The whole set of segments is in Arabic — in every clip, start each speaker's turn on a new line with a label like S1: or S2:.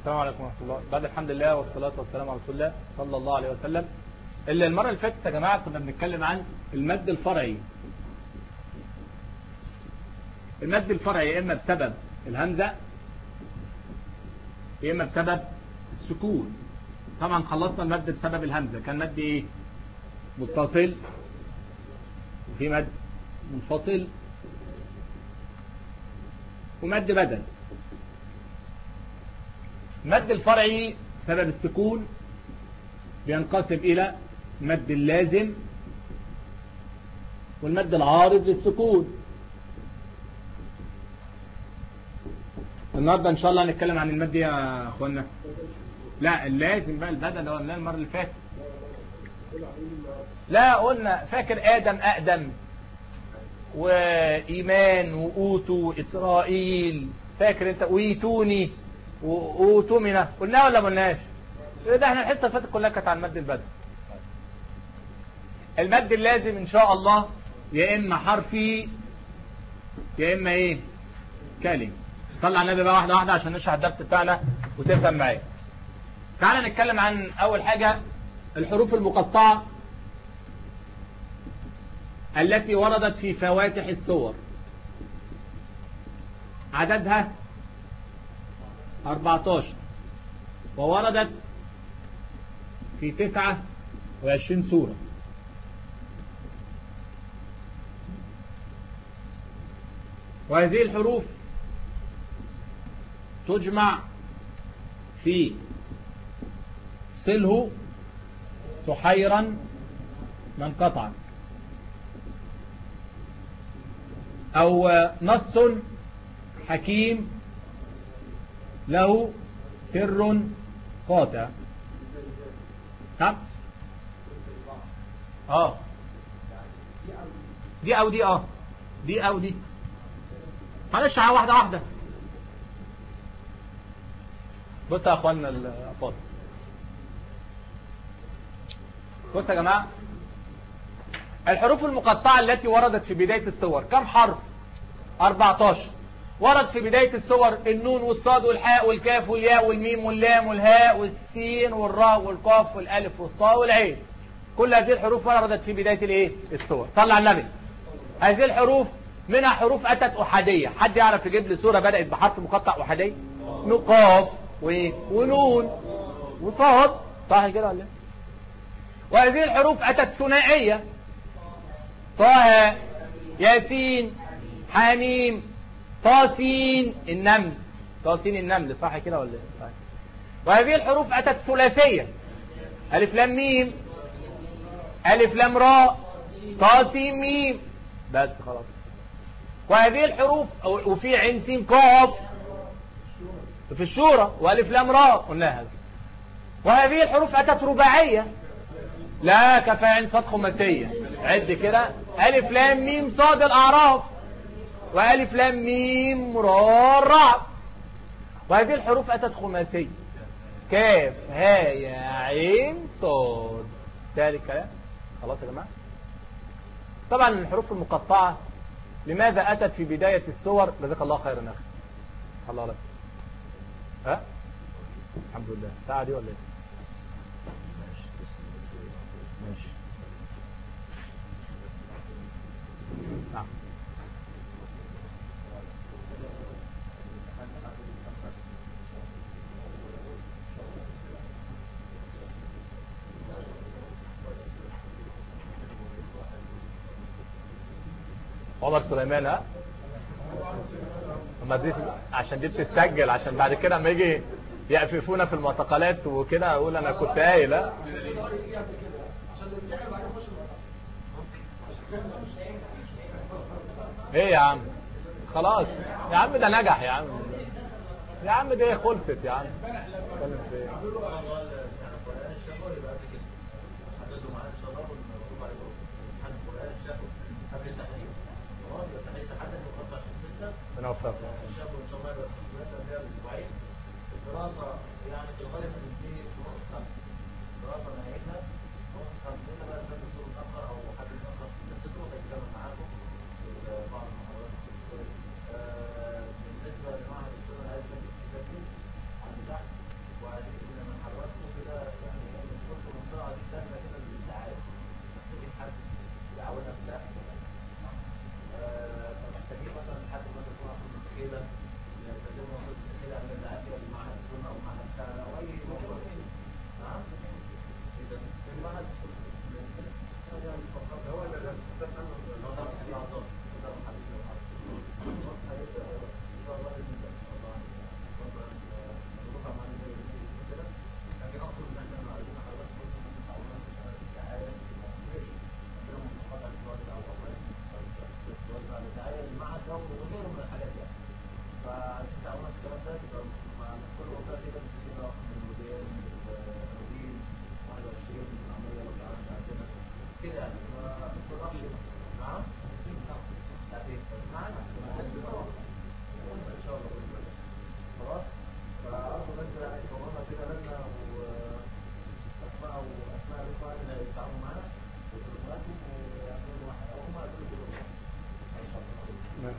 S1: السلام عليكم ورحمة الله. بعد الحمد لله والصلاة والسلام على رسول الله صلى الله عليه وسلم. المرة اللي فاتت يا جماعة كنا بنتكلم عن المد الفرعي. المد الفرعي يا إما بسبب الهمزة يا إما بسبب السكون. طبعا خلصنا المد بسبب الهمزة، كان مد إيه؟ متصل، وفي مد منفصل، ومد بدل. المد الفرعي سبب السكون بينقسم إلى مد اللازم والمد العارض للسكون. النهارده ان شاء الله هنتكلم عن المد يا اخوانا. لا اللازم بقى، البدل هو المره اللي فاتت. لا قلنا فاكر ادم اقدم وايمان واوتو واسرائيل، فاكر انت؟ ويتوني واوتومنا، قلناها ولا ما قلناش؟ ده احنا الحته اللي فاتت كلها كانت عن مد البدل. المد اللازم ان شاء الله يا اما حرفي يا اما ايه؟ كلمه. صلى على النبي بقى واحده واحده عشان نشرح الدرس بتاعنا وتفهم معايا. تعالى نتكلم عن اول حاجه الحروف المقطعه التي وردت في فواتح السور. عددها 14 ووردت في 29 سورة. وهذه الحروف تجمع في صله سحيرا من قطع، أو نص حكيم له سر قاطع. طب دي او دي دي او دي. معلش واحده واحده. بص يا اخوانا الافاضل، بص يا جماعه، الحروف المقطعه التي وردت في بدايه السور كم حرف؟ 14. ورد في بداية السور النون والصاد والحاء والكاف والياء والميم واللام والهاء والسين والراء والقاف والالف والطاء والعين. كل هذه الحروف وردت في بداية الايه؟ السور. صلى على النبي. هذه الحروف منها حروف اتت احادية. حد يعرف يجيب لي سورة بدأت بحرف مقطع احادي؟ قاف ونون وصاد، صح كده ولا؟ وهذه الحروف اتت ثنائية، طه ياسين حميم طاسين النمل. طاسين النمل، صح كده ولا ايه؟ وهذه الحروف اتت ثلاثيه، الف لام ميم، الف لام راء، طاسين ميم، بس خلاص. وهذه الحروف وفي عين سين قاف في الشورى، والف لام راء قلنا هذا. وهذه الحروف اتت رباعيه، لا كفى عين صاد خماسيه. عد كده، الف لام ميم صاد الاعراف، وألف لام ميم راء الرعد. وهذه الحروف أتت خماسية، كاف ها يا عين صاد. تالي الكلام خلاص يا جماعة. طبعا الحروف المقطعة لماذا أتت في بداية السور؟ جزاك الله خيرا يا أخي. الله لك. ها؟ الحمد لله. الساعة دي ولا إيه؟ ماشي. نعم. عمر سليمان. ها دي عشان دي بتتسجل، عشان بعد كده لما يجي يقففونا في المعتقلات وكده اقول انا كنت قايل. ها ايه يا عم؟ خلاص يا عم، ده نجح يا عم. يا عم دي خلصت يا عم. بنوفق الدراسة يعني في الغالب بتنتهي في نص 5. الدراسة نهايتها نص 5. هنا بقى الدكتور متأخر أو حد متأخر في درسته هيتكلم معاكم بعض المحاضرات. بالنسبة لمعهد السنة عايز تسجل عند تحت
S2: وغيره من الحاجات يعني. فانت عملت الكلام ده تبقى مع كل وقت كده بتجيب رقم من الموديل الروبين 21 عمليه لو تعرفش عندنا كده يعني. ما تروحش نعم لا دي معانا ان شاء الله خلاص. فأرجو بس يعني كورونا كده لنا وأسماء الإخوان اللي يتعاملوا معنا وتلقاتهم ويعملوا واحد أو هم يعملوا كلهم إن شاء الله.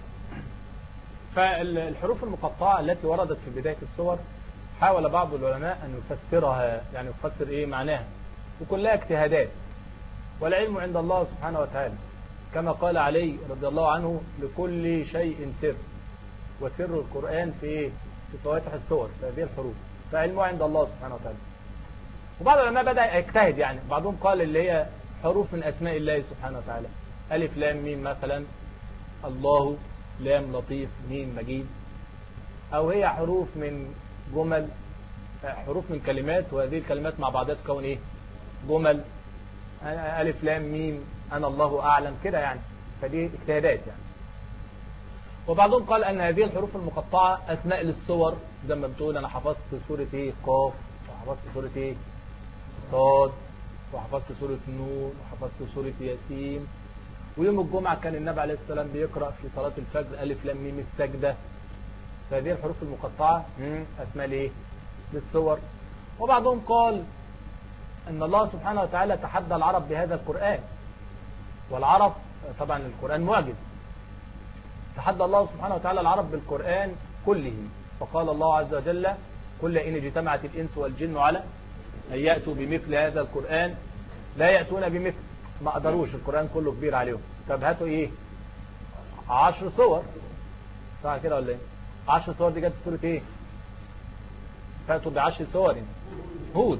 S1: فالحروف المقطعة التي وردت في بداية السور حاول بعض العلماء أن يفسرها، يعني يفسر إيه معناها، وكلها اجتهادات، والعلم عند الله سبحانه وتعالى، كما قال علي رضي الله عنه: لكل شيء سر، وسر القرآن في إيه؟ في فواتح السور، في هذه الحروف، فعلمه عند الله سبحانه وتعالى. وبعض العلماء بدأ يجتهد، يعني بعضهم قال اللي هي حروف من أسماء الله سبحانه وتعالى، ألف لام ميم مثلا، الله، لام لطيف، ميم مجيد، أو هي حروف من جمل، حروف من كلمات، وهذه الكلمات مع بعضها تكون إيه؟ جمل، ألف لام ميم أنا الله أعلم كده يعني. فدي اجتهادات يعني. وبعضهم قال أن هذه الحروف المقطعة أسماء للصور، زي ما بتقول أنا حفظت سورة إيه؟ قاف، وحفظت سورة إيه؟ صاد، وحفظت سورة نون، وحفظت سورة ياسين. ويوم الجمعة كان النبي عليه السلام بيقرأ في صلاة الفجر ألف لام ميم السجدة. فهذه الحروف المقطعة أسماء لإيه؟ للصور. وبعضهم قال أن الله سبحانه وتعالى تحدى العرب بهذا القرآن، والعرب طبعا القرآن معجز، تحدى الله سبحانه وتعالى العرب بالقرآن كله، فقال الله عز وجل: قل إن اجتمعت الإنس والجن على أن يأتوا بمثل هذا القرآن لا يأتون بمثل. ما قدروش، القرآن كله كبير عليهم. طب هاتوا إيه؟ 10 صور، صح كده ولا إيه؟ 10 صور دي جت في سورة إيه؟ فاتوا ب10 صور. هود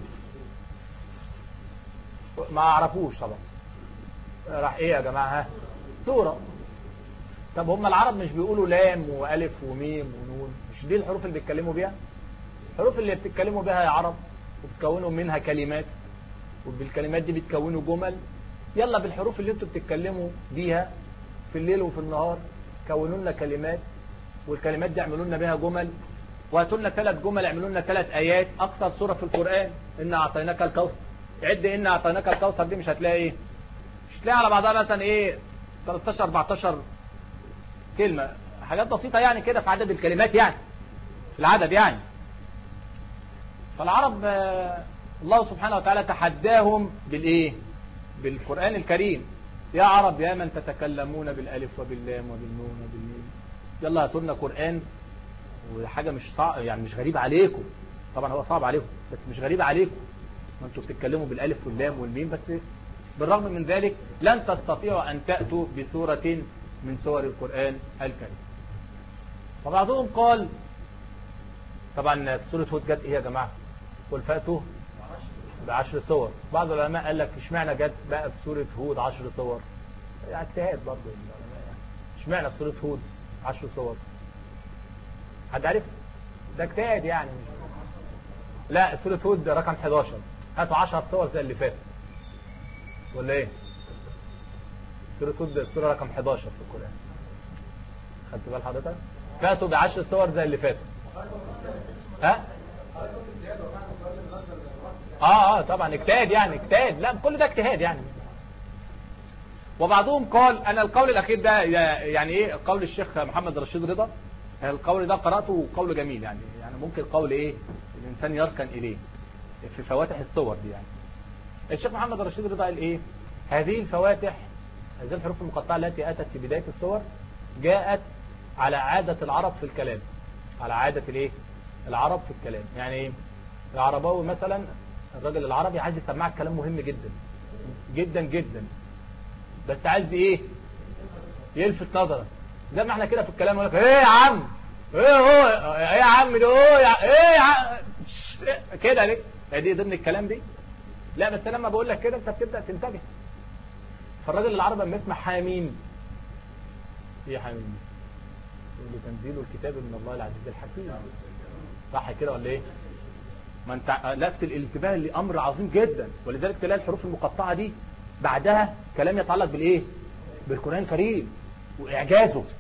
S1: ما عرفوش طبعا، راح إيه يا جماعة؟ ها سورة. طب هم العرب مش بيقولوا لام وألف وميم ونون؟ مش دي الحروف اللي بيتكلموا بيها؟ الحروف اللي بتتكلموا بيها يا عرب، وبتكونوا منها كلمات، وبالكلمات دي بتكونوا جمل. يلا بالحروف اللي انتوا بتتكلموا بيها في الليل وفي النهار كونوا لنا كلمات، والكلمات دي اعملوا لنا بيها جمل، وهاتوا لنا 3 جمل، اعملوا لنا 3 آيات. أكثر سورة في القرآن إنا أعطيناك الكوثر، عد إنا أعطيناك الكوثر دي مش هتلاقي إيه؟ مش هتلاقي على بعضها مثلا إيه 13 14 كلمة، حاجات بسيطة يعني كده في عدد الكلمات، يعني في العدد يعني. فالعرب الله سبحانه وتعالى تحداهم بالإيه؟ بالقرآن الكريم: يا عرب يا من تتكلمون بالألف وباللام وبالنون وبالميم، يلا هاتوا لنا قرآن، وحاجة مش صعب يعني، مش غريبة عليكم. طبعا هو صعب عليكم بس مش غريبة عليكم، ما انتوا بتتكلموا بالألف واللام والميم، بس بالرغم من ذلك لن تستطيعوا أن تأتوا بسورة من سور القرآن الكريم. فبعضهم قال طبعا سورة هود جت ايه يا جماعة؟ قل فأتوا ب10 صور. بعض العلماء قال لك اشمعنى جت بقى في سورة هود 10 صور؟ يعني اجتهاد برضه العلماء يعني. اشمعنى في سورة هود 10 صور؟ حد عارف؟ ده اجتهاد يعني. لا سورة هود رقم 11، هاتوا 10 صور زي اللي فاتت ولا ايه؟ سورة هود السورة رقم 11 في القرآن، خدت بال حضرتك؟ فاتوا ب10 صور زي اللي فاتوا. ها؟ طبعا اجتهاد يعني، اجتهاد، لا كل ده اجتهاد يعني. وبعضهم قال انا القول الاخير ده يعني ايه؟ قول الشيخ محمد رشيد رضا، القول ده قرأته قول جميل يعني ممكن قول ايه الانسان يركن اليه في فواتح الصور دي يعني. الشيخ محمد رشيد رضا قال ايه؟ هذه الفواتح، هذه الحروف المقطعة التي اتت في بداية الصور جاءت على عادة العرب في الكلام، على عادة الايه؟ العرب في الكلام. يعني ايه؟ العرباوي مثلا، الراجل العربي عايز يسمعك كلام مهم جدا جدا جدا، بس عايز ايه؟ يلفت نظرك. زي ما احنا كده في الكلام يقول لك ايه يا عم، ايه هو ايه يا عم ده، ايه يا عم كده ليه؟ دي ضمن الكلام دي. لا بس لما بقول لك كده انت بتبدا تنتبه. فالراجل العربي لما يسمع حاميم، ايه حاميم؟ يقول له تنزيل الكتاب من الله العزيز الحكيم، صح كده ولا ايه؟ ما انت لفت الانتباه لامر عظيم جدا، ولذلك تلاقي الحروف المقطعه دي بعدها كلام يتعلق بالايه؟ بالقران الكريم واعجازه.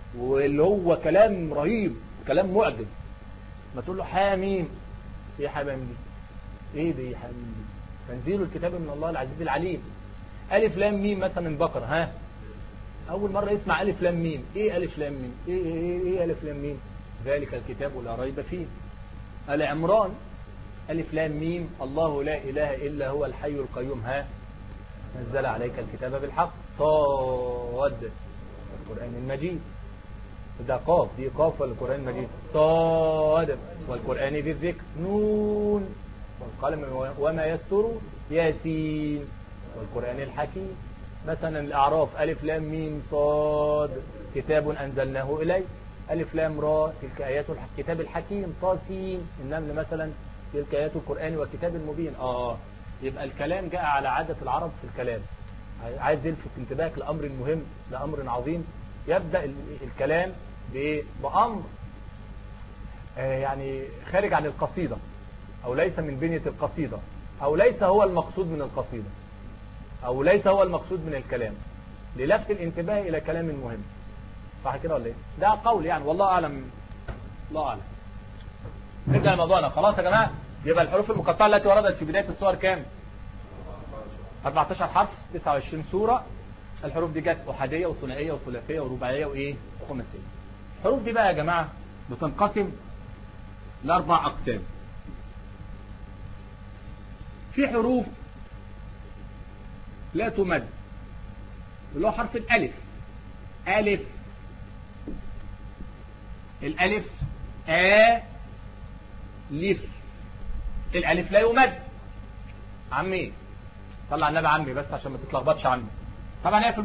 S1: واللي هو كلام رهيب، كلام معجب. ما تقول له حاميم، ايه حاميم دي؟ ايه دي حاميم دي؟ تنزيل الكتاب من الله العزيز العليم. الف لام ميم مثلا البقره، ها اول مره يسمع الف لام ميم، ايه الف لام ميم؟ ايه الف لام ميم؟ ذلك الكتاب لا ريب فيه. ال عمران الف لام ميم الله لا اله الا هو الحي القيوم، ها نزل عليك الكتاب بالحق. صاد القرآن المجيد، ده قاف، دي قاف القرآن المجيد. صاد والقرآن ذي الذكر. نون والقلم وما يستر. ياسين والقرآن الحكيم. مثلا الأعراف ألف لام ميم صاد كتاب أنزلناه إليك. ألف لام را تلك آيات الكتاب الحكيم. طاسين النمل مثلا تلك آيات القرآن والكتاب المبين. يبقى الكلام جاء على عادة العرب في الكلام. عايز يلفت انتباهك لأمر مهم، لأمر عظيم. يبدأ الكلام بأمر يعني خارج عن القصيدة، أو ليس من بنية القصيدة، أو ليس هو المقصود من القصيدة، أو ليس هو المقصود من الكلام، للفت الانتباه إلى كلام مهم. صح كده ولا ايه؟ ده قول يعني، والله أعلم. الله أعلم. نرجع لموضوعنا. خلاص يا جماعة، يبقى الحروف المقطعة التي وردت في بداية السور كام؟ 14 حرف، 29 سورة. الحروف دي جت أحادية وثنائية وثلاثية ورباعية وإيه؟ وخماسية. الحروف دي بقى يا جماعة بتنقسم لأربع أقسام. في حروف لا تمد، اللي هو حرف الألف. ألف، الألف لف. الألف لا يمد. عمي طلع النبي عمي بس عشان ما تتلخبطش عمي. طبعا هي في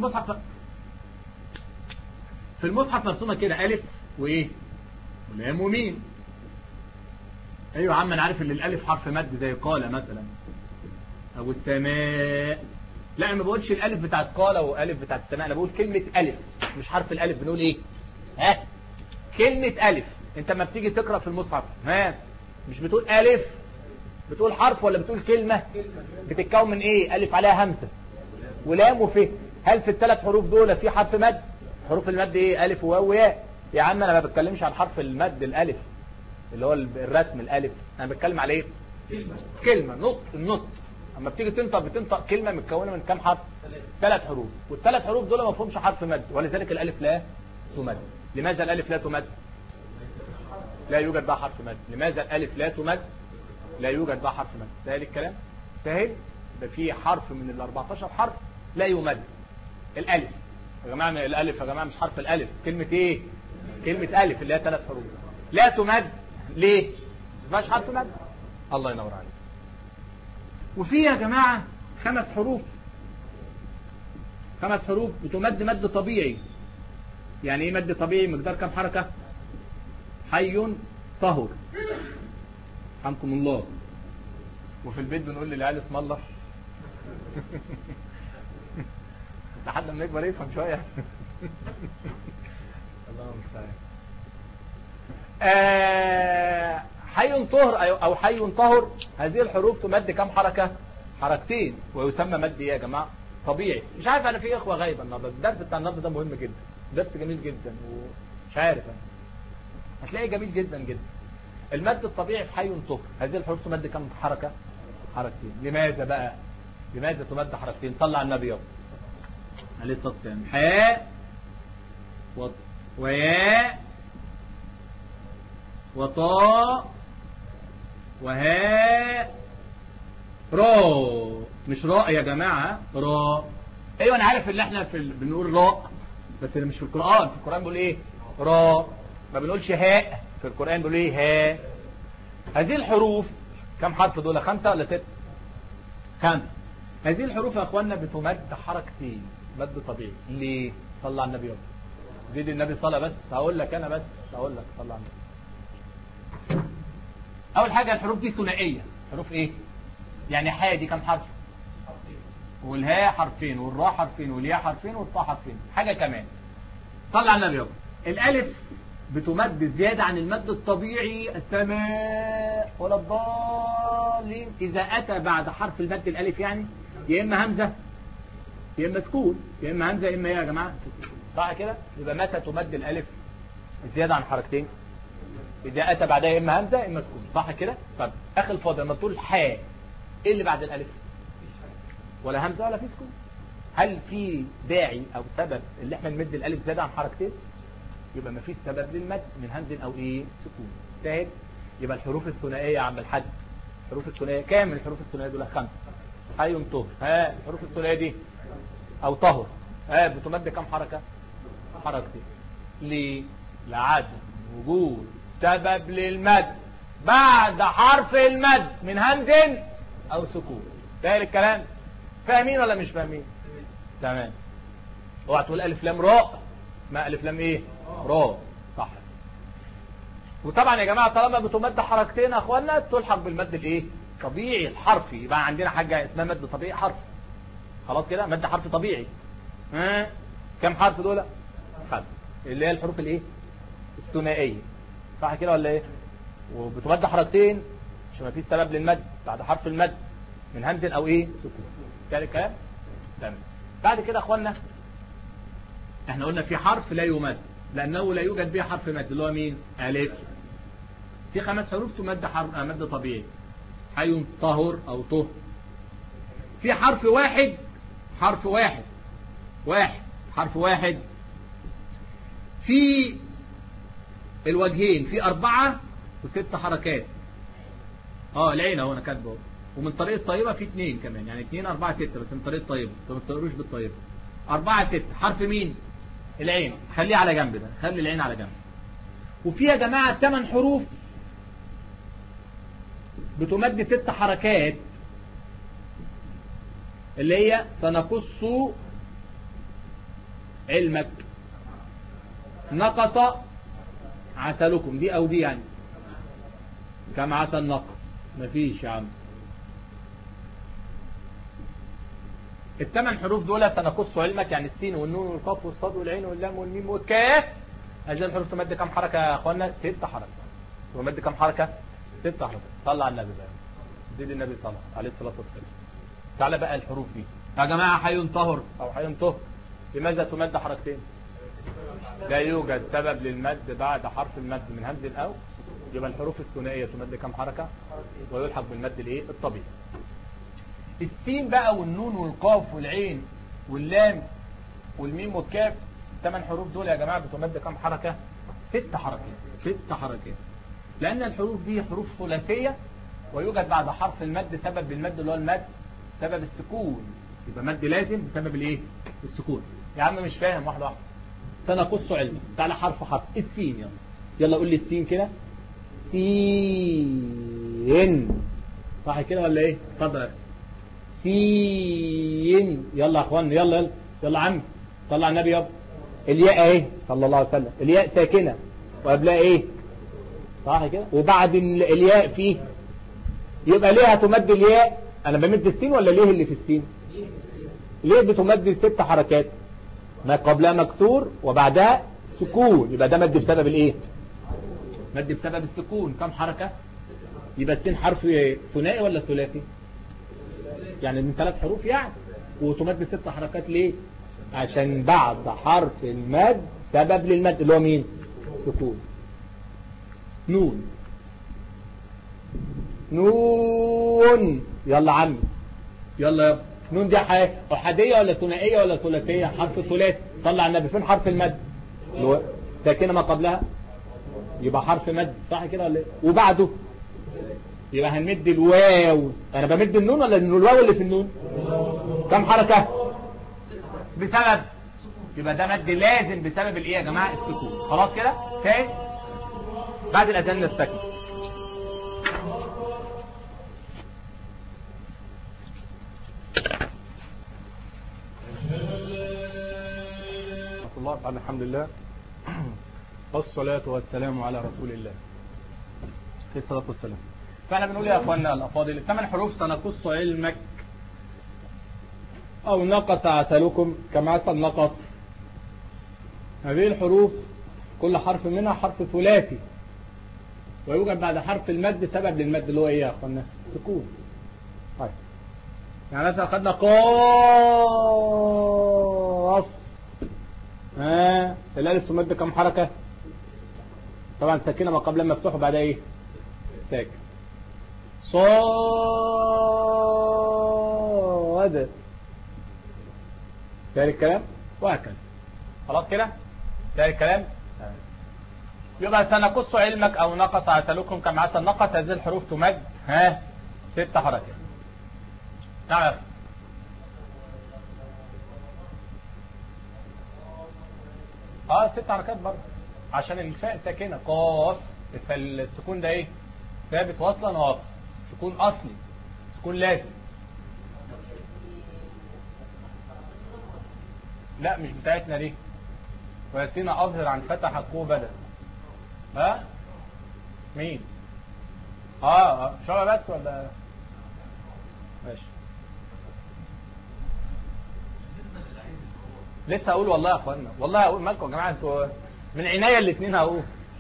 S1: المصحف مرسومه كده ألف وإيه؟ ولام وميم. أيوة يا عم أنا عارف إن الألف حرف مد زي قال مثلا، أو السماء. لا أنا ما بقولش الألف بتاعت قال وألف بتاعت السماء، أنا بقول كلمة ألف مش حرف الألف. بنقول إيه؟ ها؟ كلمة ألف. أنت ما بتيجي تقرأ في المصحف ها مش بتقول ألف، بتقول حرف ولا بتقول كلمة؟ بتتكون من إيه؟ ألف عليها همزة ولام وف. هل في الثلاث حروف دول في حرف مد؟ حروف المد إيه؟ ألف وواو وياء. يا عم أنا ما بتكلمش عن حرف المد الألف اللي هو الرسم الألف، أنا بتكلم على إيه؟ كلمة. نطق. النطق اما بتيجي تنطق بتنطق كلمة متكونة من كام حرف؟ 3 حروف. والثلاث حروف دول ما فيهمش حرف مد، ولذلك الألف لا تمد. لماذا الألف لا تمد؟ لا يوجد بها حرف مد. لماذا الألف لا تمد؟ لا يوجد بها حرف مد. سهل الكلام؟ سهل. ده في حرف من ال 14 حرف لا يمد. الألف يا جماعة، الألف يا جماعة مش حرف الألف. كلمة إيه؟ كلمة ألف اللي هي 3 حروف لا تمد. ليه؟ ما فيهاش حرف مد. الله ينور عليك. وفي يا جماعة 5 حروف. 5 حروف بتمد مد طبيعي. يعني ايه مد طبيعي؟ مقدار كم حركة؟ حي طهر. رحمكم الله. وفي البيت بنقول للعيال اسم الله لحد ما يكبر يفهم شوية الله المستعان. حي طهر أو حي طهر. هذه الحروف تمد كم حركة؟ حركتين. ويسمى مد ايه يا جماعة؟ طبيعي. مش عارف انا في اخوة غايبة النهارده. الدرس بتاع النهارده ده مهم جدا، درس جميل جدا، ومش عارف انا هتلاقيه جميل جدا جدا. المد الطبيعي في حي طهر. هذه الحروف تمد كم حركة؟ حركتين. لماذا بقى؟ لماذا تمد حركتين؟ صلى على النبي عليه الصلاة والسلام. حاء وياء وطاء وهاء راء. مش راء يا جماعة، راء. ايوه انا عارف ان احنا بنقول راء، بس مش في القرآن. في القرآن بيقول ايه؟ راء. ما بنقولش هاء. في القرآن بيقول ايه؟ هاء. هذه الحروف كم حرف دول؟ 5 ولا 6؟ 5. هذه الحروف يا اخوانا بتمد حركتين مد طبيعي. ليه؟ صلى على النبي. زيد النبي صلى. بس هقول لك انا، بس هقول لك صلى على النبي. اول حاجة الحروف دي ثنائية. حروف ايه؟ يعني حاء دي كم حرف؟ والهاء حرفين، والراء حرفين، والياء حرفين، والطاء حرفين. حاجة كمان صلى على النبي. الالف بتمد زيادة عن المد الطبيعي. السماء ولا الضالين. اذا اتى بعد حرف المد الالف يعني يا اما همزة يا اما سكون، يا اما همزة يا اما ايه يا جماعة؟ صح كده؟ يبقى متى تمد الالف زيادة عن حركتين؟ إذا أتى بعدها إما همزة إما سكون، صح كده؟ طب أخي الفاضل لما تقول حاء إيه اللي بعد الألف؟ ولا همزة ولا في سكون. هل في داعي أو سبب اللي احنا نمد الألف زيادة عن حركتين؟ يبقى ما فيش سبب للمد من همز أو إيه؟ سكون. سهل؟ يبقى الحروف الثنائية يا عم الحاج، الحروف الثنائية كام من الحروف الثنائية دول؟ 5. حي طهر. ها الحروف الثنائية دي أو طهر بتمد كام حركة؟ حركتين. ليه؟ لعدم وجود سبب للمد بعد حرف المد من همز او سكون. ده الكلام فاهمين ولا مش فاهمين؟ تمام. اوعى تقول الف لام راء، ما الف لام ايه؟ راء. صح. وطبعا يا جماعه طالما بتمد حركتين يا اخوانا تلحق بالمد الايه؟ طبيعي الحرفي. يبقى عندنا حاجه اسمها مد طبيعي حرفي. خلاص كده مد حرفي طبيعي. كم حرف دول؟ 5 اللي هي الحروف الايه؟ الثنائيه. صح كده ولا ايه؟ وبتمد حركتين عشان ما فيش سبب للمد بعد حرف المد من همز او ايه؟ سكون. كده الكلام؟ تمام. بعد كده يا اخوانا احنا قلنا في حرف لا يمد لانه لا يوجد به حرف مد اللي هو مين؟ الف. في 5 حروف تمد مد طبيعي. حي طهر او طه. في حرف واحد، حرف واحد حرف واحد في الوجهين في 4 و6 حركات. العين اهو انا كاتبه. ومن طريق الطيبة في 2 كمان، يعني 2 4 6 بس من طريق الطيبة. انتوا ما بتقروش بالطيبة. 4 6 حرف مين؟ العين. خليه على جنب ده، خلي العين على جنب. وفي يا جماعة 8 حروف بتمد 6 حركات اللي هي سنقص علمك، نقص عسلكم، دي او دي يعني. كم عسل نقص؟ مفيش يا عم. ال8 حروف دول سنقص علمك يعني السين والنون والقاف والصاد والعين واللام والميم والكاف. هذه الحروف تمد كم حركة يا اخوانا؟ 6 حركات. تمد كم حركة؟ 6 حركات. صلى على النبي بقى. زيد النبي صلى عليه الصلاة والسلام. تعالى بقى الحروف دي يا جماعة. حي طهر او حي طهر لماذا تمد حركتين؟ لا يوجد سبب للمد بعد حرف المد من همز او. يبقى الحروف الثنائية تمد كم حركة؟ ويلحق بالمد الايه؟ الطبيعي. السين بقى والنون والقاف والعين واللام والميم والكاف 8 حروف دول يا جماعة بتمد كم حركة؟ 6 حركات. 6 حركات. لأن الحروف دي حروف ثلاثية ويوجد بعد حرف المد سبب للمد اللي هو المد سبب السكون. يبقى مد لازم بسبب الايه؟ السكون. يا عم مش فاهم، واحدة واحدة. سنقص علم. تعالى حرف حرف. السين يلا. يلا قول لي السين كده. سين. صح كده ولا ايه؟ اتفضل. سين. يلا يا اخوان يلا يلا يلا عم طلع النبي يابا. الياء اهي صلى الله عليه وسلم. الياء ساكنه وقبلها ايه؟ صح كده. وبعد الياء فيه يبقى ليه هتمد الياء؟ انا بمد السين ولا ليه اللي في السين؟ ليه بتمد 6 حركات؟ ما قبلها مكسور وبعدها سكون. يبقى ده مد بسبب الايه؟ مد بسبب السكون. كم حركة؟ يبقى السين حرف ثنائي ولا ثلاثي؟ يعني من 3 حروف يعني. وتمد 6 حركات ليه؟ عشان بعد حرف المد سبب للمد اللي هو مين؟ سكون. نون. نون. يلا عمي يلا يابا. نون دي احاديه ولا ثنائيه ولا ثلاثيه؟ حرف ثلاثي. طلع النبي. فين حرف المد؟ ساكنه ما قبلها يبقى حرف مد. صح كده ولا ايه؟ وبعده يبقى هنمد الواو. انا بمد النون ولا الواو اللي في النون؟ كم حركه؟ بسبب. يبقى ده مد لازم بسبب الايه يا جماعه؟ السكون. خلاص كده فاهم؟ بعد الاذان نستكمل.
S3: الله تعالى. الحمد لله والصلاة والسلام على رسول الله عليه الصلاة والسلام.
S1: فاحنا بنقول يا اخواننا الافاضل 8 حروف سنقص علمك
S3: او نقص عسلكم كما عسل نقص. هذه الحروف كل حرف منها حرف ثلاثي ويوجد بعد حرف المد سبب للمد اللي هو ايه يا اخواننا؟ سكون. طيب يعني مثلا خدنا قاف الالف تمد كم حركة؟ طبعا ساكنة ما قبل مفتوح وبعدها ايه؟ ساكن. صاد تاني الكلام وهكذا.
S1: خلاص كده تاني الكلام. يبقى سنقص علمك او نقص عسلكم كما عسل نقص. هذه الحروف تمد 6 حركات. نعم 6 حركات برضه عشان الفاء ساكنه قاف، فالسكون ده ايه؟ ثابت وصلا واقف، سكون اصلي، سكون لازم. لا مش بتاعتنا دي. وياسين اظهر عن فتح حقه بدل. مين؟ شبه بس ولا ماشي؟ لسه هقول والله يا اخوانا، والله هقول. مالكم يا جماعه انتوا من عناية الاثنين هقول.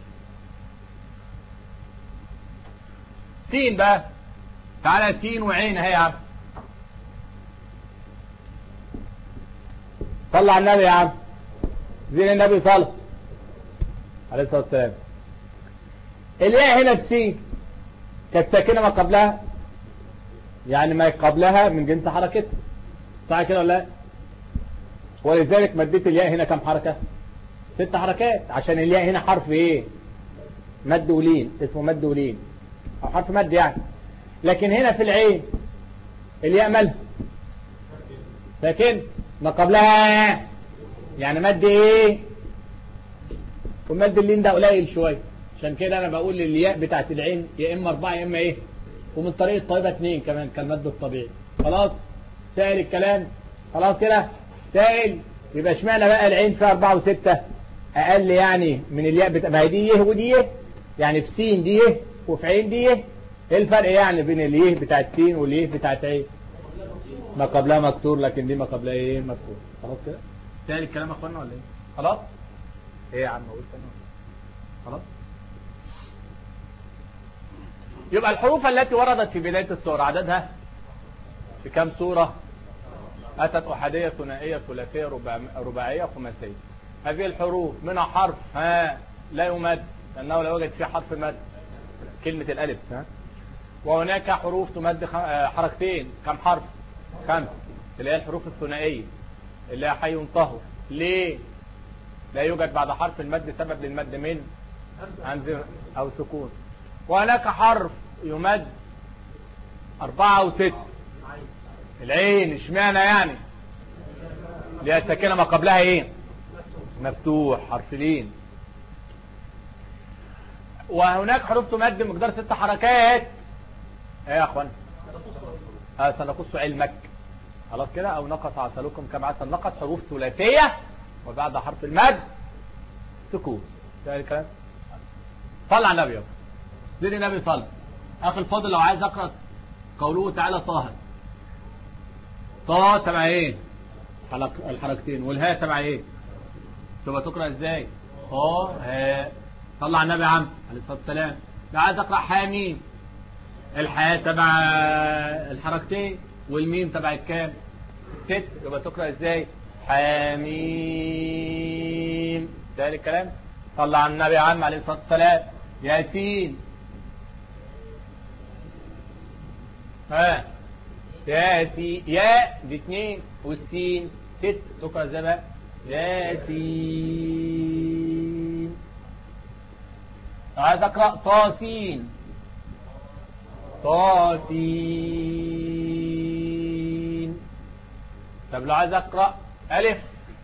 S1: سين بقى، تعالى سين وعين اهي يا عم.
S3: صلى على النبي يا عم. زين النبي صلى عليه الصلاة والسلام. الياء هنا بسين كانت ساكنة ما قبلها، يعني ما قبلها من جنس حركتها، صح كده ولا لا؟ ولذلك مديت الياء هنا كم حركة؟ 6 حركات، عشان الياء هنا حرف ايه؟ مد ولين، اسمه مد ولين او حرف مد يعني. لكن هنا في العين الياء مالها؟ ساكن ما قبلها، يعني مد ايه؟ ومد اللين ده قليل شويه، عشان كده انا بقول الياء بتاعت العين يا اما 4 يا اما ايه؟ ومن طريق الطيبه 2 كمان كالمد الطبيعي. خلاص سائل الكلام. خلاص كده سائل. يبقى اشمعنى بقى العين فيها 4 و6 اقل يعني من الياء ما هي دي يه ودي يه، يعني في سين دي يه وفي عين دي يه. ايه الفرق يعني بين اليه بتاعت سين واليه بتاعت عين؟ ما قبلها مكسور، لكن دي ما قبلها ايه؟ مكسور. خلاص كده
S1: تاني الكلام يا اخوانا ولا ايه؟ خلاص ايه يا عم اقول تاني؟ خلاص. يبقى الحروف التي وردت في بداية السورة عددها في كم سورة؟ أتت أحادية ثنائية ثلاثية رباعية خماسية. هذه الحروف منها حرف لا يمد لأنه لا يوجد فيه حرف مد، كلمة الألف. وهناك حروف تمد حركتين. كم حرف؟ 5، اللي هي الحروف الثنائية اللي هي حي طهر. ليه؟ لا يوجد بعد حرف المد سبب للمد من همزة أو سكون. وهناك حرف يمد 4 و6. العين اشمعنى يعني؟ اللي هي الساكنة ما قبلها ايه؟ مفتوح، حرف لين. وهناك حروف تمد مقدار 6 حركات. ايه يا اخوان؟ سنقص علمك. خلاص كده. او نقص عسلكم كما عسل نقص. حروف ثلاثية وبعد حرف المد سكون. ده الكلام. صل على النبي. زين النبي صل. اخي الفاضل لو عايز اقرا قوله تعالى طه. طه تبع ايه؟ الحركتين. والهاء تبع ايه؟ تبقى تقرا ازاي؟ طه ها. صل على النبي يا عم عليه الصلاه والسلام. لو عايز اقرا حاميم، الحاء تبع الحركتين والميم تبع الكام؟ 6. يبقى تقرا ازاي؟ حاميم. ده الكلام. صل على النبي يا عم عليه الصلاه والسلام. ياسين. ياسين. يا دي 2 والسين 6. تقرا ازاي بقى؟ ياسين. لو عايز اقرا طاسين. طاسين. طب لو عايز اقرا الف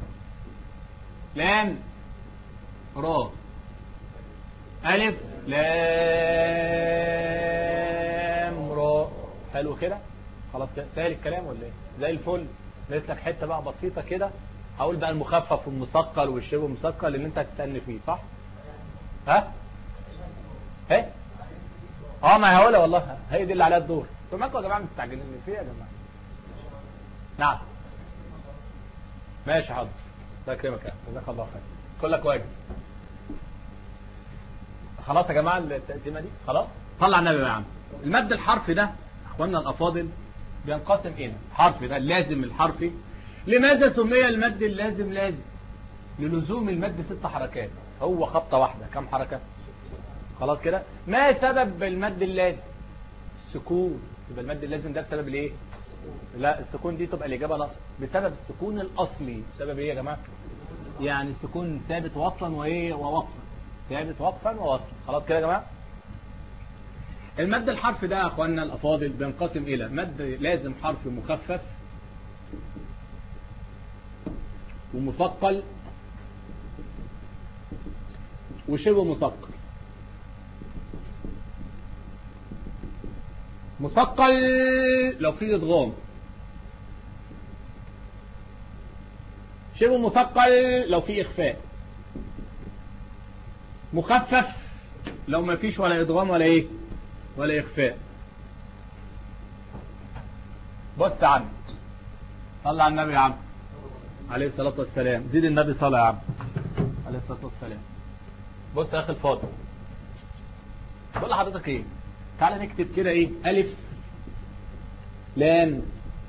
S1: لام را. الف لام را. حلو كده. خلاص سهل الكلام ولا ايه؟ زي الفل. ناقص لك حته بقى بسيطه كده. هقول بقى المخفف والمثقل والشبه مثقل اللي انت هتستنى فيه، صح؟ ايه؟ ما هقولها والله. هي دي اللي عليها الدور. انتوا مالكم يا جماعه مستعجلين فيه يا جماعه؟ نعم. ماشي حاضر. الله يكرمك يا جزاك الله خير. كلك واجب. خلاص يا جماعه التقسيمه دي خلاص. طلع النبي يا عم. المد الحرفي ده اخواننا الافاضل بينقسم الى حرف ده اللازم الحرفي. لماذا سمي المد اللازم لازم؟ للزوم المد 6 حركات، هو خبطة واحدة كم حركة؟ خلاص كده. ما سبب المد اللازم؟ السكون. يبقى المد اللازم ده بسبب الايه؟ لا السكون دي تبقى الإجابة نص، بسبب السكون الأصلي. بسبب ايه يا جماعة؟ يعني سكون ثابت وصلا وايه ووقفا، ثابت وقفا ووصلا. خلاص كده يا جماعة. المد الحرف ده يا اخواننا الافاضل بينقسم الى مد لازم حرف مخفف ومثقل وشبه مثقل. مثقل لو فيه ادغام، شبه مثقل لو فيه اخفاء، مخفف لو ما فيش ولا ادغام ولا ايه ولا اخفاء. بص يا عم، صلى على النبي يا عم عليه الصلاة والسلام، زيد النبي صلى يا عم عليه الصلاة والسلام. بص يا اخي الفاضل، بقول لحضرتك ايه، تعالى نكتب كده ايه، الف لام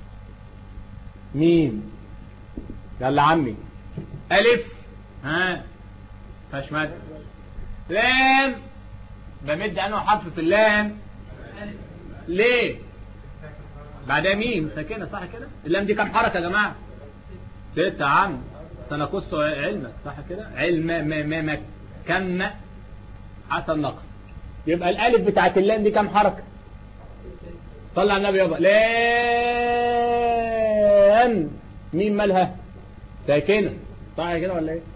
S1: ميم. يلا عمي، الف ها فاش مد، لام بمد انه حرف في اللام ليه؟ بعدها ميم ساكنه صح كده؟ اللام دي كام حركه يا جماعه؟ 6 يا عم، سنقص علمك صح كده؟ علم ما كم حسن نقص. يبقى الالف بتاعت اللام دي كام حركه؟ طلع النبي يابا. لام ميم مالها ساكنه صح كده ولا ايه؟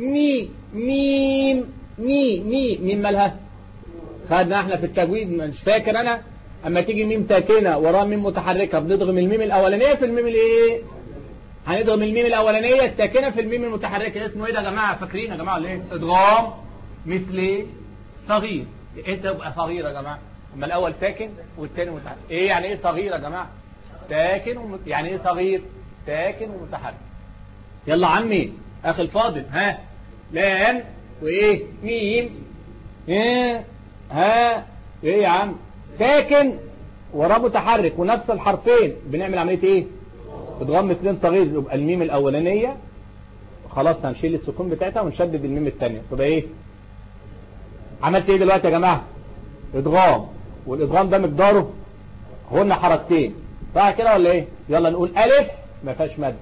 S1: ميم ميم مالها؟ خدنا احنا في التجويد، مش فاكر انا اما تيجي ميم ساكنه وراها ميم متحركه بنضغم الميم الاولانيه في الميم الايه؟ هنضغم الميم الاولانيه الساكنه في الميم المتحركه. اسمه ايه ده يا جماعه؟ فاكرين يا جماعه ولا ايه؟ ادغام مثل صغير. ايه تبقى صغير يا جماعه؟ اما الاول ساكن والثاني متحرك. ايه يعني ايه صغير يا جماعه؟ ساكن يعني ايه صغير؟ ساكن ومتحرك. يلا عمي اخي الفاضل، ها لام وايه ميم ايه ها ايه يا عم؟ ساكن وراه متحرك ونفس الحرفين بنعمل عمليه ايه؟ ادغام مثلين صغير. يبقى الميم الاولانيه خلاص هنشيل السكون بتاعتها ونشدد الميم الثانيه، تبقى ايه؟ عملت ايه دلوقتي يا جماعه؟ ادغام، والادغام ده مقداره هن حركتين صح كده ولا ايه؟ يلا نقول الف ما فيهاش مد،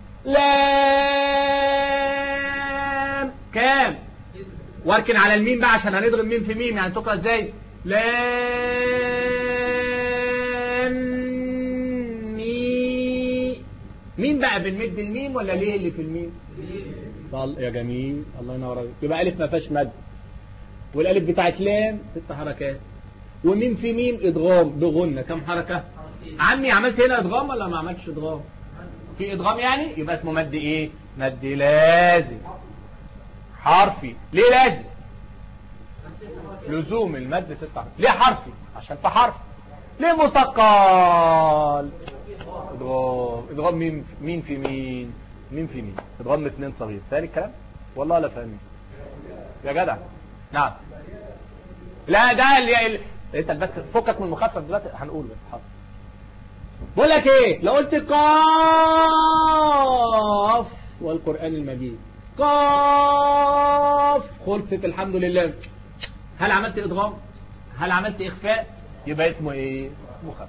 S1: لام كام؟ واركن على الميم بقى عشان هنضرب ميم في ميم، يعني تقرا ازاي؟ لام مين بقى بنمد الميم ولا ليه اللي في الميم؟ يا جميل الله ينور عليك. يبقى الف ما فيهاش مد، والالف بتاعت لام 6 حركات، وميم في ميم ادغام بغنة كم حركة؟ عمي عملت هنا ادغام ولا ما عملتش ادغام؟ في ادغام يعني يبقى اسمه مد ايه؟ مد لازم حرفي. ليه لازم؟ لزوم المد 6 حرف. ليه حرفي؟ عشان في حرف. ليه مثقل؟ ادغام مين في مين؟ مين في مين؟ ادغام اثنين صغير. سهل الكلام؟ والله لا فاهمين يا جدع. نعم لا ده اللي انت بس فكك من المخفف دلوقتي هنقول بس حاضر. بقول لك ايه، لو قلت قاف والقرآن المجيد قاف خلصت الحمد لله. هل عملت ادغام؟ هل عملت اخفاء؟ يبقى اسمه ايه؟ مخفف.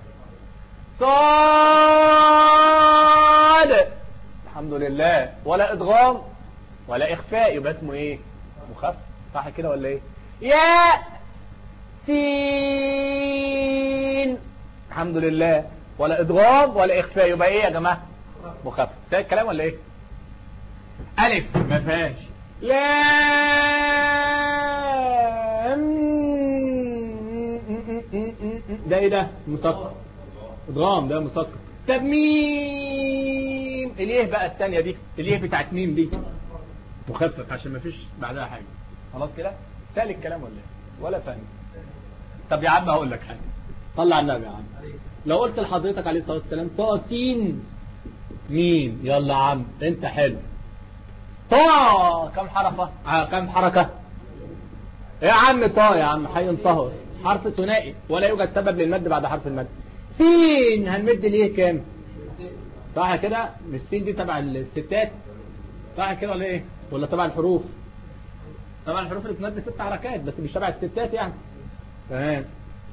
S1: صاد الحمد لله، ولا ادغام ولا اخفاء، يبقى اسمه ايه؟ مخفف صح كده ولا ايه؟ يا سين الحمد لله، ولا ادغام ولا اخفاء، يبقى ايه يا جماعه؟ مخفف. ده الكلام ولا ايه؟ الف ما فيهاش، لام ده ايه ده؟ مثقل. ادغام ده مثقل. طب ميم اليه بقى الثانيه دي، اليه بتاعت ميم دي مخفف عشان ما فيش بعدها حاجه. خلاص كده؟ سهل الكلام ولا ايه؟ ولا فاهم؟ طب يا عم هقول لك حاجه، طلع النبي يا عم. لو قلت لحضرتك عليه الصلاه والسلام طاطين مين؟ يلا يا عم انت حلو. طا كم حركه؟ كم حركه؟ يا عم طا يا عم حي انطهر، حرف ثنائي ولا يوجد سبب للمد بعد حرف المد. سين هنمد ليه كام؟ صح كده؟ مش سين دي تبع الستات صح كده ولا ايه؟
S3: ولا تبع الحروف؟ طبعا الحروف اللي بتمد 6 حركات بس مش تبع الستات يعني. تمام.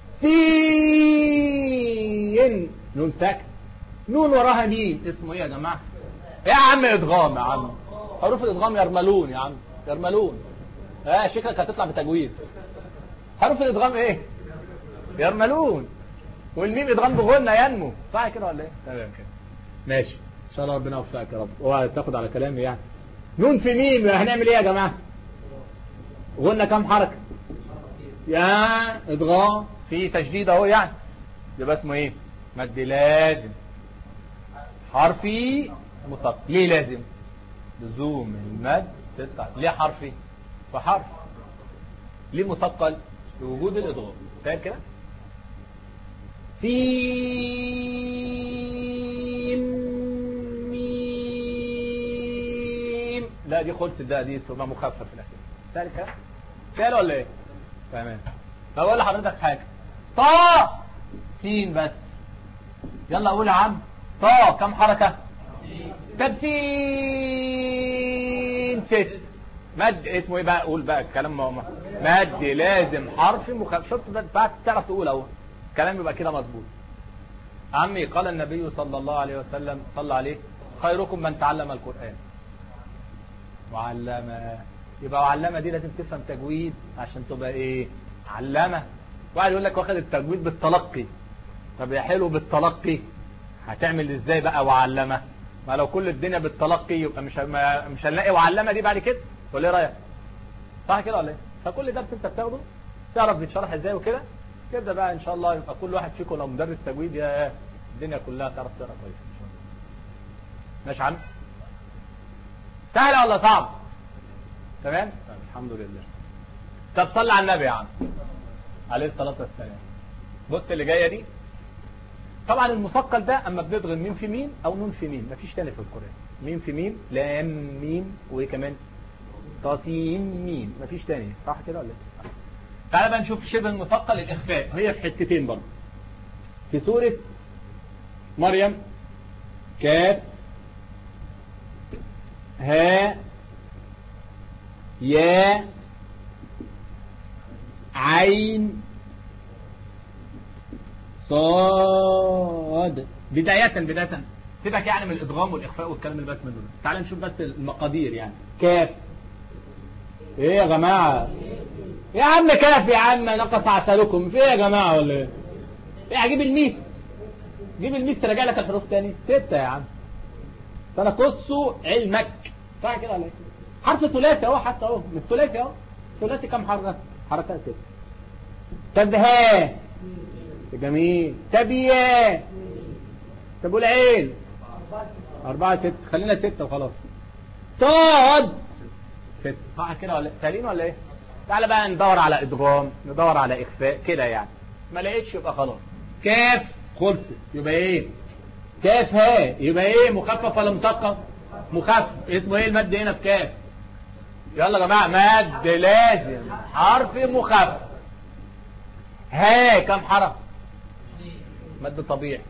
S3: سين نون ساكن، نون وراها مين؟ اسمه ايه يا جماعه؟ يا عم ادغام يا عم، حروف الادغام يرملون يا عم، يرملون. شكلك هتطلع بتجويد. حروف الادغام ايه؟ يرملون. والميم ادغام بغنى ينمو، صح كده ولا ايه؟ تمام كده ماشي. ان شاء الله ربنا يوفقك يا رب. اوعى تاخد على كلامي يعني. نون في ميم هنعمل ايه يا جماعه؟ غنى كام حركه؟ يا ادغام في تشديد اهو يعني، يبقى اسمه ايه؟ مد لازم حرفي مثقل. ليه لازم؟ لزوم المد 9. ليه حرفي؟ فحرف. ليه مثقل؟ لوجود الادغام. فاهم كده؟ سين ميم. لا دي خلصت، دي تبقى مخفف في الاخير. سهل كده؟ سهل ولا ايه؟ تمام. طب اقول لحضرتك حاجه. طا سين بس. يلا قول يا عم. طا كم حركه؟ طب سين 6. مد اسمه ايه بقى؟ قول بقى الكلام. مد لازم حرف مخفف. شفت بقى تعرف تقول اهو، الكلام يبقى كده مظبوط. عمي قال النبي صلى الله عليه وسلم صلى عليه: خيركم من تعلم القرآن وعلمه. يبقى وعلمه دي لازم تفهم تجويد عشان تبقى ايه؟ علمه. واحد يقول لك واخد التجويد بالتلقي. طب يا حلو بالتلقي، هتعمل ازاي بقى وعلمه؟ ما لو كل الدنيا بالتلقي يبقى مش هنلاقي وعلمه دي بعد كده. ولا ايه رايك؟ صح كده ولا ايه؟ فكل درس انت بتاخده تعرف بيتشرح ازاي وكده كده بقى ان شاء الله يبقى كل واحد فيكم لو مدرس تجويد يا الدنيا كلها تعرف تقرا كويس ان شاء الله. ماشي يا عم؟ سهل ولا صعب؟ تمام؟ الحمد لله. طب صلي على النبي يا عم عليه الصلاه والسلام. بص اللي جايه دي، طبعا المثقل ده اما بنضغم ميم في ميم او نون في ميم، مفيش تاني في القران. ميم في ميم، لام ميم، وايه كمان؟ طاسيم ميم، مفيش تاني. صح كده ولا ايه؟ تعال بقى نشوف شبه المثقل الاخفاء. هي في حتتين برضه في سوره مريم. كاف ها يا عين صاد. بداية سيبك يعني من الادغام والاخفاء والكلام اللي بس من دول. تعال نشوف بس المقادير يعني. كاف ايه يا جماعه؟ يا عم كاف يا عم نقص عسلكم. في ايه يا جماعه ولا ايه؟ ايه هجيب الميت؟ جيب الميت تراجع لك الحروف تاني 6 يا عم. فنقصوا علمك. صح كده ولا ايه؟ حرف ثلاثي اهو، حتى اهو من الثلاثي اهو. ثلاثي كم حركه؟ حركات 6. طب ها جميل. طب يا طب والعين 4 6. خلينا 6 وخلاص. صاد 6. صح كده ولا سالين ولا ايه؟ تعالى بقى ندور على ادغام، ندور على اخفاء كده يعني. ما لقيتش يبقى خلاص. كاف خلصت يبقى ايه؟ كاف ها يبقى ايه؟ مخفف ولا مثقل؟ مخفف. اسمه ايه المد هنا في كاف؟ يلا يا جماعه. مد لازم حرف مخفف. ها كم حركه؟ مد طبيعي.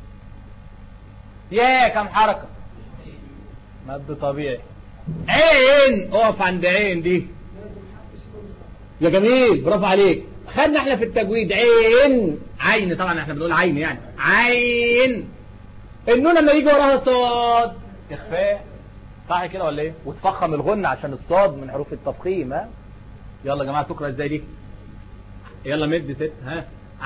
S3: يا كم حركه؟ مد طبيعي. عين اقف عند عين دي يا جميل، برافو عليك. خدنا احنا في التجويد عين. عين طبعا احنا بنقول عين يعني. عين. النون لما يجي وراها صاد اخفاء. صح كده ولا ايه؟ وتفخم الغنة عشان الصاد من حروف التفخيم. ها يلا يا جماعه تقرا ازاي دي؟ يلا مد 6. ها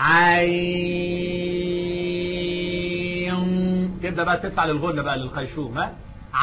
S3: عين. تبدا بقى تطلع للغنة بقى للخيشوم. ها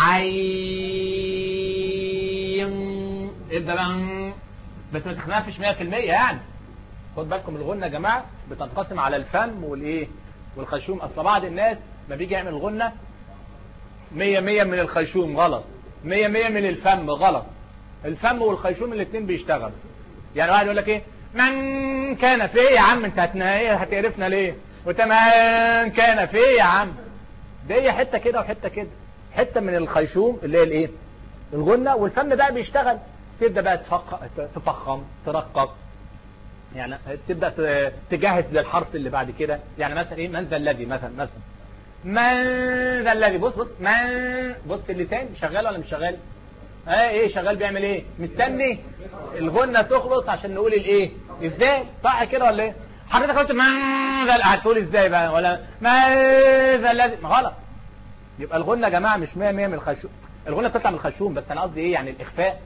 S3: عين. ابدا بقى بس ما تخنفش 100% يعني. خد بالكم الغنة يا جماعه بتنقسم على الفم والايه والخيشوم. اصل بعض الناس ما بيجي يعمل غنة 100 من الخيشوم غلط، 100 من الفم غلط. الفم والخيشوم الاثنين بيشتغلوا. يعني واحد يقول لك ايه؟ من كان في يا عم؟ انت هتقرفنا ليه؟ وانت من كان في يا عم؟ دي حته كده وحته كده. حته من الخيشوم اللي هي الايه؟ الغنة، والفم بقى بيشتغل. تبدا بقى تفخم ترقق يعني. تبدا تجهز للحرف اللي بعد كده. يعني مثلا ايه؟ من ذا الذي مثلا من ذا الذي. بص من. بص اللسان شغال ولا مش شغال؟
S1: ايه شغال بيعمل ايه؟ مستني الغنة تخلص عشان نقول الايه؟ ازاي؟ صح كده ولا ايه؟ حضرتك قلت ماذا هتقول ازاي بقى؟ ولا ماذا الذي؟ غلط. يبقى الغنة يا جماعة مش 100% من الخشوم. الغنة بتطلع من الخشوم، بس انا قصدي ايه؟ يعني الاخفاء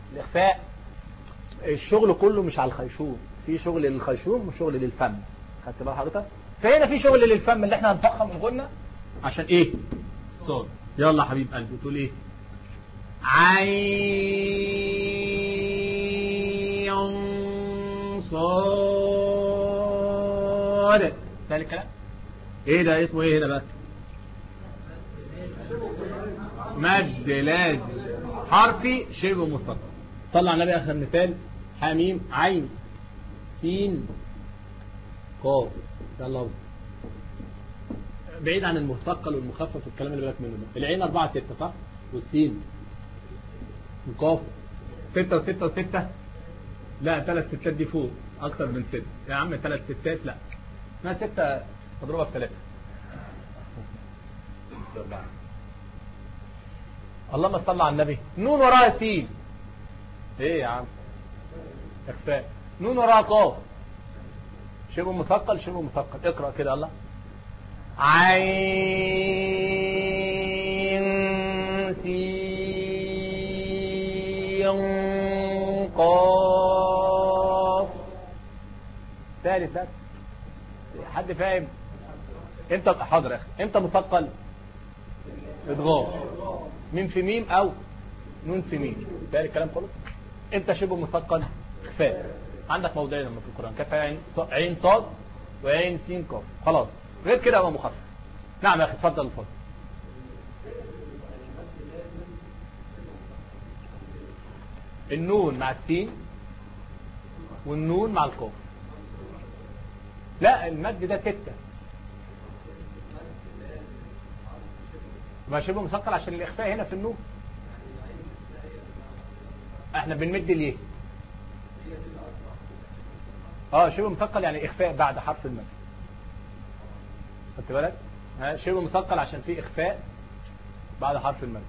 S1: الشغل كله مش على الخيشوم، في شغل للخيشوم وشغل للفم. خدت بال حضرتك؟ فهنا في شغل للفم اللي احنا هنفخم الغنة عشان ايه؟ الصوت. يلا حبيب قلبي تقول ايه؟ عين صاد. ده الكلام ايه ده؟ اسمه ايه هنا بقى؟ مد لازم حرفي شبه مستقل. طلع على النبي اخر مثال. حميم عين سين قاف. يلا بعيد عن المثقل والمخفف والكلام اللي بالك منه ده. العين 4 6 صح؟ والسين القاف 6 و6 و6. لا 3 ستات دي فوق اكتر من 6 يا عم. 3 ستات لا اسمها 6 مضروبه في 3. اللهم صل على النبي. نون وراها سين. ايه يا عم؟ اخفاء. نون وراها قاف شبه مثقل شبه مثقل. اقرا كده يلا. عين سين قاف. ثالث حد فاهم؟ امتى حاضر يا اخي؟ امتى مثقل؟ ادغام ميم في ميم او نون في ميم. ده الكلام خلص. امتى شبه مثقل؟ اخفاء. عندك موضعين لما في القران كفايه عين صاد وعين سين قاف. خلاص غير كده هو مخفف. نعم يا اخي اتفضل اتفضل. النون مع السين والنون مع القاف. لا المد ده 6 ما شبه مثقل عشان الاخفاء هنا في النون. احنا بنمد ليه؟ شبه مثقل يعني اخفاء بعد حرف المد. خدت بالك؟ شبه مثقل عشان فيه اخفاء بعد حرف المد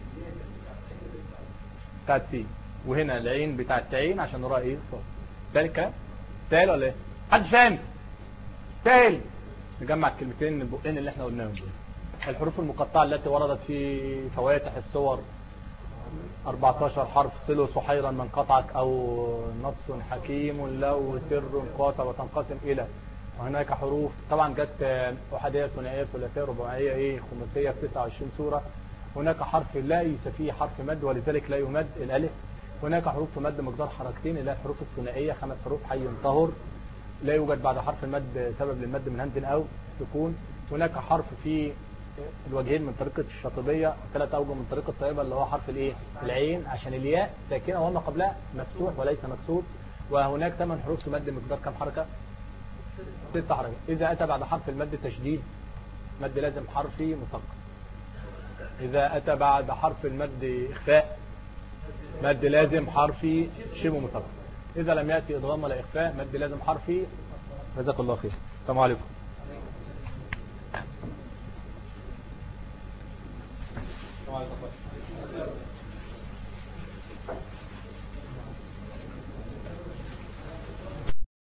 S1: بتاعت سين. وهنا العين بتاعت عين عشان وراها ايه؟ صاد. ده الكلام سهل ولا ايه؟ حد فاهم؟ سهل. نجمع الكلمتين البقين اللي احنا قلناهم. الحروف المقطعة التي وردت في فواتح السور 14 حرف. صلوا سحيرا من قطعك أو نص حكيم لو سر قاطع وتنقسم إلى. وهناك حروف طبعا جت أحادية ثنائية ثلاثية رباعية خماسية في 29 سورة. هناك حرف ليس فيه حرف مد ولذلك لا يمد الألف. هناك حروف مد مقدار حركتين اللي هي الحروف الثنائية 5 حروف حي طهر لا يوجد بعد حرف المد سبب للمد من همز أو سكون. هناك حرف في الوجهين من طريقة الشاطبية 3 أوجه من طريقة الطيبة اللي هو حرف الايه؟ العين عشان الياء ساكنة وما قبلها مفتوح وليس مكسور. وهناك 8 حروف مد مقدار كم حركة؟ 6 حركات. إذا أتى بعد حرف المد تشديد مد لازم حرفي مثقل. إذا أتى بعد حرف المد إخفاء مد لازم حرفي شبه مثقل. إذا لم يأتي إدغام ولا إخفاء مد لازم حرفي. جزاك الله خير. السلام عليكم. السلام عليكم.